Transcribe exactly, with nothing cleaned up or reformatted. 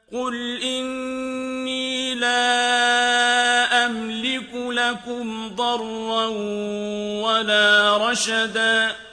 قُلْ إِنِّي لَا أَمْلِكُ لَكُمْ ضَرًّا وَلَا رَشَدًا